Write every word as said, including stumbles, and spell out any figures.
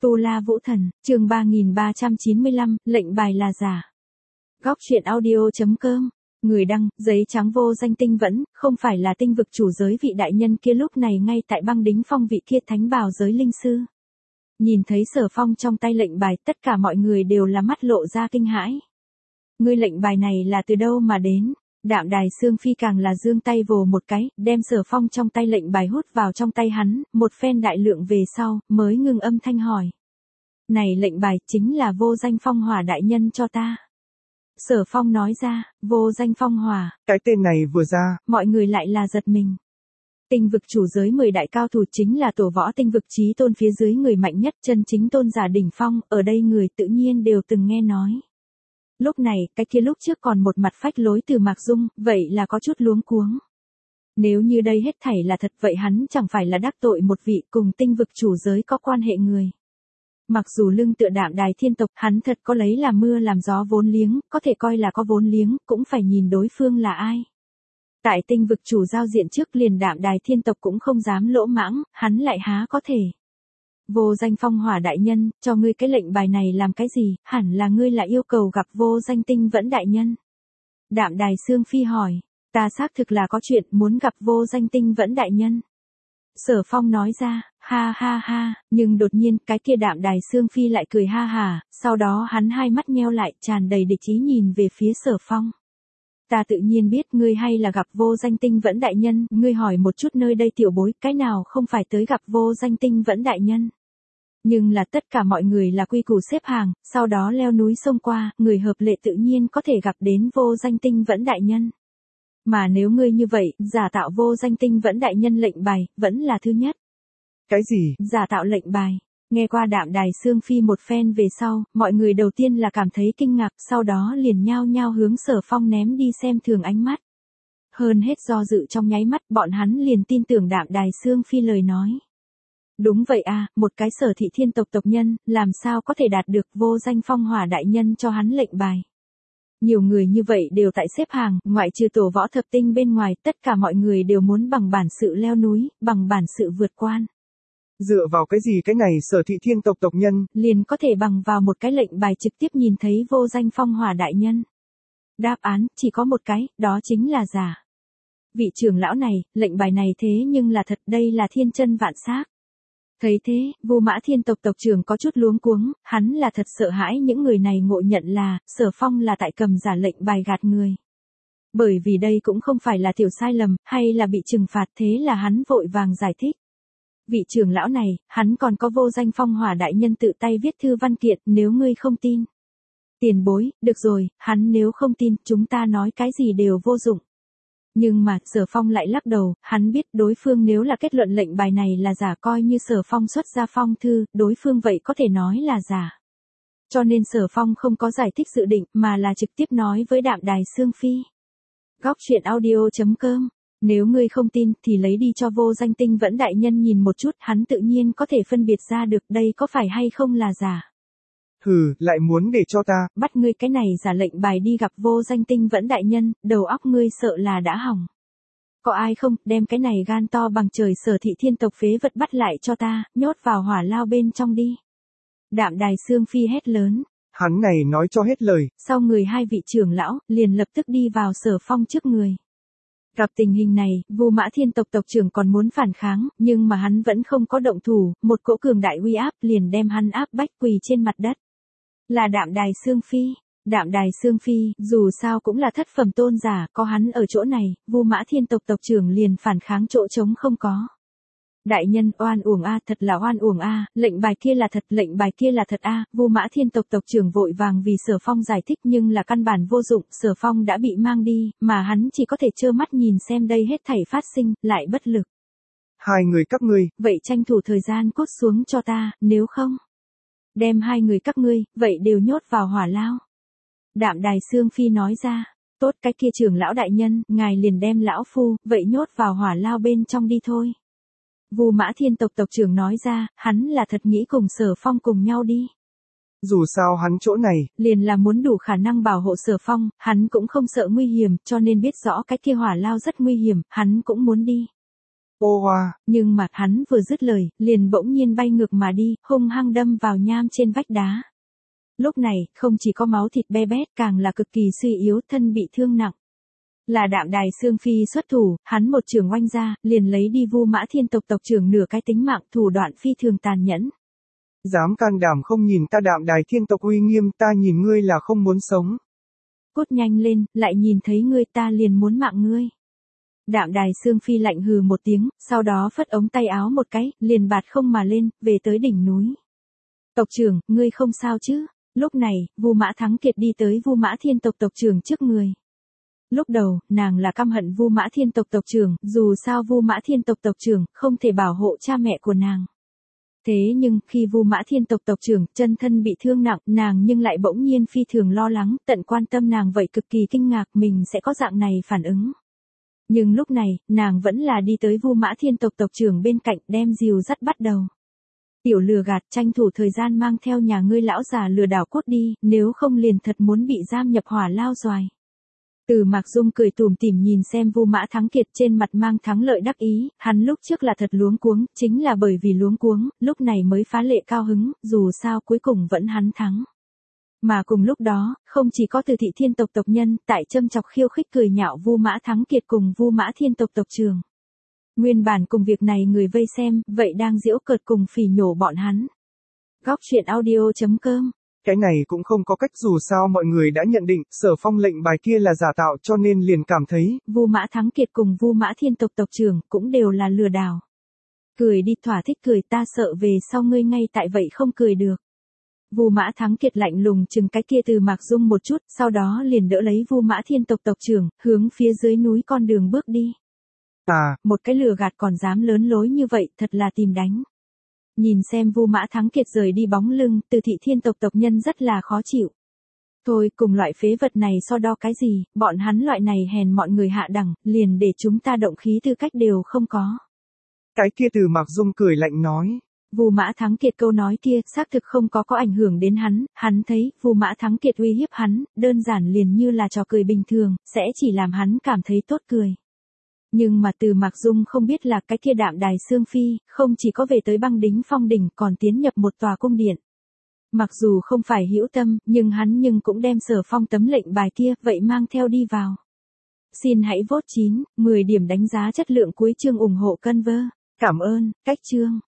Tu La Vũ Thần, chương ba nghìn ba trăm chín mươi lăm, lệnh bài là giả. Góc truyện audio chấm com. Người đăng, giấy trắng vô danh tinh vẫn, không phải là tinh vực chủ giới vị đại nhân kia lúc này ngay tại băng đính phong vị kia thánh bào giới linh sư. Nhìn thấy Sở Phong trong tay lệnh bài, tất cả mọi người đều là mắt lộ ra kinh hãi. Ngươi lệnh bài này là từ đâu mà đến? Đạm Đài Sương Phi càng là giương tay vồ một cái, đem Sở Phong trong tay lệnh bài hút vào trong tay hắn, một phen đại lượng về sau, mới ngừng âm thanh hỏi. Này lệnh bài chính là vô danh phong hỏa đại nhân cho ta. Sở Phong nói ra, vô danh phong hỏa. Cái tên này vừa ra, mọi người lại là giật mình. Tinh vực chủ giới mười đại cao thủ chính là tổ võ tinh vực chí tôn phía dưới người mạnh nhất, chân chính tôn giả đỉnh phong, ở đây người tự nhiên đều từng nghe nói. Lúc này, cái kia lúc trước còn một mặt phách lối từ Mạc Dung, vậy là có chút luống cuống. Nếu như đây hết thảy là thật vậy hắn chẳng phải là đắc tội một vị cùng tinh vực chủ giới có quan hệ người. Mặc dù lưng tựa Đạm Đài thiên tộc, hắn thật có lấy làm mưa làm gió vốn liếng, có thể coi là có vốn liếng, cũng phải nhìn đối phương là ai. Tại tinh vực chủ giao diện trước liền Đạm Đài thiên tộc cũng không dám lỗ mãng, hắn lại há có thể. Vô danh phong hỏa đại nhân, cho ngươi cái lệnh bài này làm cái gì, hẳn là ngươi lại yêu cầu gặp vô danh tinh vẫn đại nhân. Đạm Đài Sương Phi hỏi, ta xác thực là có chuyện muốn gặp vô danh tinh vẫn đại nhân. Sở Phong nói ra, ha ha ha, nhưng đột nhiên cái kia Đạm Đài Sương Phi lại cười ha hà, sau đó hắn hai mắt nheo lại tràn đầy địch ý nhìn về phía Sở Phong. Ta tự nhiên biết ngươi hay là gặp vô danh tinh vẫn đại nhân, ngươi hỏi một chút nơi đây tiểu bối, cái nào không phải tới gặp vô danh tinh vẫn đại nhân. Nhưng là tất cả mọi người là quy củ xếp hàng, sau đó leo núi sông qua, người hợp lệ tự nhiên có thể gặp đến vô danh tinh vẫn đại nhân. Mà nếu ngươi như vậy, giả tạo vô danh tinh vẫn đại nhân lệnh bài, vẫn là thứ nhất. Cái gì? Giả tạo lệnh bài. Nghe qua Đạm Đài Sương Phi một phen về sau, mọi người đầu tiên là cảm thấy kinh ngạc, sau đó liền nhao nhao hướng Sở Phong ném đi xem thường ánh mắt. Hơn hết do dự trong nháy mắt, bọn hắn liền tin tưởng Đạm Đài Sương Phi lời nói. Đúng vậy à, một cái Sở thị thiên tộc tộc nhân, làm sao có thể đạt được vô danh phong hỏa đại nhân cho hắn lệnh bài. Nhiều người như vậy đều tại xếp hàng, ngoại trừ tổ võ thập tinh bên ngoài, tất cả mọi người đều muốn bằng bản sự leo núi, bằng bản sự vượt quan. Dựa vào cái gì cái này Sở thị thiên tộc tộc nhân, liền có thể bằng vào một cái lệnh bài trực tiếp nhìn thấy vô danh phong hỏa đại nhân. Đáp án, chỉ có một cái, đó chính là giả. Vị trưởng lão này, lệnh bài này thế nhưng là thật, đây là thiên chân vạn xác. Thấy thế, Vu Mã thiên tộc tộc trưởng có chút luống cuống, hắn là thật sợ hãi những người này ngộ nhận là, Sở Phong là tại cầm giả lệnh bài gạt người. Bởi vì đây cũng không phải là tiểu sai lầm, hay là bị trừng phạt, thế là hắn vội vàng giải thích. Vị trưởng lão này, hắn còn có vô danh phong hỏa đại nhân tự tay viết thư văn kiện, nếu ngươi không tin. Tiền bối, được rồi, hắn nếu không tin, chúng ta nói cái gì đều vô dụng. Nhưng mà, Sở Phong lại lắc đầu, hắn biết đối phương nếu là kết luận lệnh bài này là giả coi như Sở Phong xuất ra phong thư, đối phương vậy có thể nói là giả. Cho nên Sở Phong không có giải thích dự định, mà là trực tiếp nói với Đạm Đài Sương Phi. Góc truyện audio chấm com. Nếu ngươi không tin, thì lấy đi cho vô danh tinh vẫn đại nhân nhìn một chút, hắn tự nhiên có thể phân biệt ra được đây có phải hay không là giả. Hừ, lại muốn để cho ta, bắt ngươi cái này giả lệnh bài đi gặp vô danh tinh vẫn đại nhân, đầu óc ngươi sợ là đã hỏng. Có ai không, đem cái này gan to bằng trời Sở thị thiên tộc phế vật bắt lại cho ta, nhốt vào hỏa lao bên trong đi. Đạm Đài Sương Phi hét lớn. Hắn này nói cho hết lời. Sau người hai vị trưởng lão, liền lập tức đi vào Sở Phong trước người. Gặp tình hình này, Vu Mã thiên tộc tộc trưởng còn muốn phản kháng, nhưng mà hắn vẫn không có động thủ, một cỗ cường đại uy áp liền đem hắn áp bách quỳ trên mặt đất. Là Đạm Đài Sương Phi. Đạm Đài Sương Phi, dù sao cũng là thất phẩm tôn giả, có hắn ở chỗ này, Vu Mã thiên tộc tộc trưởng liền phản kháng chỗ trống không có. Đại nhân, oan uổng a, thật là oan uổng a, lệnh bài kia là thật, lệnh bài kia là thật a, Vu Mã thiên tộc tộc trưởng vội vàng vì Sở Phong giải thích nhưng là căn bản vô dụng, Sở Phong đã bị mang đi, mà hắn chỉ có thể trơ mắt nhìn xem đây hết thảy phát sinh, lại bất lực. Hai người các ngươi, vậy tranh thủ thời gian cút xuống cho ta, nếu không, đem hai người các ngươi, vậy đều nhốt vào hỏa lao. Đạm Đài Sương Phi nói ra, tốt cái kia trưởng lão đại nhân, ngài liền đem lão phu, vậy nhốt vào hỏa lao bên trong đi thôi. Vu Mã thiên tộc tộc trưởng nói ra, hắn là thật nghĩ cùng Sở Phong cùng nhau đi. Dù sao hắn chỗ này, liền là muốn đủ khả năng bảo hộ Sở Phong, hắn cũng không sợ nguy hiểm, cho nên biết rõ cái kia hỏa lao rất nguy hiểm, hắn cũng muốn đi. Ô hoa. Nhưng mà hắn vừa dứt lời, liền bỗng nhiên bay ngược mà đi, hung hăng đâm vào nham trên vách đá. Lúc này, không chỉ có máu thịt be bét, càng là cực kỳ suy yếu, thân bị thương nặng. Là Đạm Đài Sương Phi xuất thủ, hắn một trường oanh ra, liền lấy đi Vu Mã Thiên tộc tộc trưởng nửa cái tính mạng, thủ đoạn phi thường tàn nhẫn. Dám can đảm không nhìn ta Đạm Đài Thiên tộc uy nghiêm, ta nhìn ngươi là không muốn sống. Cút nhanh lên, lại nhìn thấy ngươi ta liền muốn mạng ngươi. Đạm Đài Sương Phi lạnh hừ một tiếng, sau đó phất ống tay áo một cái, liền bạt không mà lên, về tới đỉnh núi. Tộc trưởng, ngươi không sao chứ? Lúc này, Vu Mã Thắng Kiệt đi tới Vu Mã Thiên tộc tộc trưởng trước người. Lúc đầu, nàng là căm hận Vu Mã Thiên tộc tộc trưởng, dù sao Vu Mã Thiên tộc tộc trưởng không thể bảo hộ cha mẹ của nàng. Thế nhưng, khi Vu Mã Thiên tộc tộc trưởng chân thân bị thương nặng, nàng nhưng lại bỗng nhiên phi thường lo lắng, tận quan tâm nàng vậy cực kỳ kinh ngạc mình sẽ có dạng này phản ứng. Nhưng lúc này, nàng vẫn là đi tới Vu Mã Thiên tộc tộc trưởng bên cạnh đem dìu dắt bắt đầu. Tiểu lừa gạt, tranh thủ thời gian mang theo nhà ngươi lão già lừa đảo cốt đi, nếu không liền thật muốn bị giam nhập hỏa lao doài. Từ Mạc Dung cười tủm tỉm nhìn xem Vu Mã Thắng Kiệt trên mặt mang thắng lợi đắc ý, hắn lúc trước là thật luống cuống, chính là bởi vì luống cuống, lúc này mới phá lệ cao hứng, dù sao cuối cùng vẫn hắn thắng. Mà cùng lúc đó, không chỉ có Từ Thị Thiên tộc tộc nhân, tại châm chọc khiêu khích cười nhạo Vu Mã Thắng Kiệt cùng Vu Mã Thiên tộc tộc trưởng. Nguyên bản cùng việc này người vây xem, vậy đang giễu cợt cùng phỉ nhổ bọn hắn. Góc truyện audio chấm com. Cái này cũng không có cách, dù sao mọi người đã nhận định Sở Phong lệnh bài kia là giả tạo, cho nên liền cảm thấy Vu Mã Thắng Kiệt cùng Vu Mã Thiên tộc tộc trưởng cũng đều là lừa đảo. Cười đi, thỏa thích cười, ta sợ về sau ngươi ngay tại vậy không cười được. Vu Mã Thắng Kiệt lạnh lùng chừng cái kia Từ Mạc Dung một chút, sau đó liền đỡ lấy Vu Mã Thiên tộc tộc trưởng, hướng phía dưới núi con đường bước đi. À, một cái lừa gạt còn dám lớn lối như vậy, thật là tìm đánh. Nhìn xem Vu Mã Thắng Kiệt rời đi bóng lưng, Từ Thị Thiên tộc tộc nhân rất là khó chịu. Thôi, cùng loại phế vật này so đo cái gì, bọn hắn loại này hèn mọn người hạ đẳng, liền để chúng ta động khí tư cách đều không có. Cái kia Từ Mạc Dung cười lạnh nói. Vu Mã Thắng Kiệt câu nói kia, xác thực không có có ảnh hưởng đến hắn, hắn thấy, Vu Mã Thắng Kiệt uy hiếp hắn, đơn giản liền như là trò cười bình thường, sẽ chỉ làm hắn cảm thấy tốt cười. Nhưng mà Từ Mạc Dung không biết là cái kia Đạm Đài Sương Phi, không chỉ có về tới Băng Đính Phong đỉnh còn tiến nhập một tòa cung điện. Mặc dù không phải hữu tâm, nhưng hắn nhưng cũng đem Sở Phong tấm lệnh bài kia, vậy mang theo đi vào. Xin hãy vote chín, mười điểm đánh giá chất lượng cuối chương ủng hộ Conver. Cảm ơn, cách chương.